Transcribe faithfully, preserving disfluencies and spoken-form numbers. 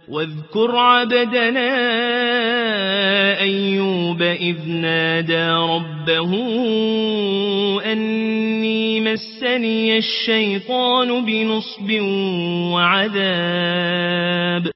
واذكر عبدنا أيوب إذ نادى ربه أني مسني الشيطان بنصب وعذاب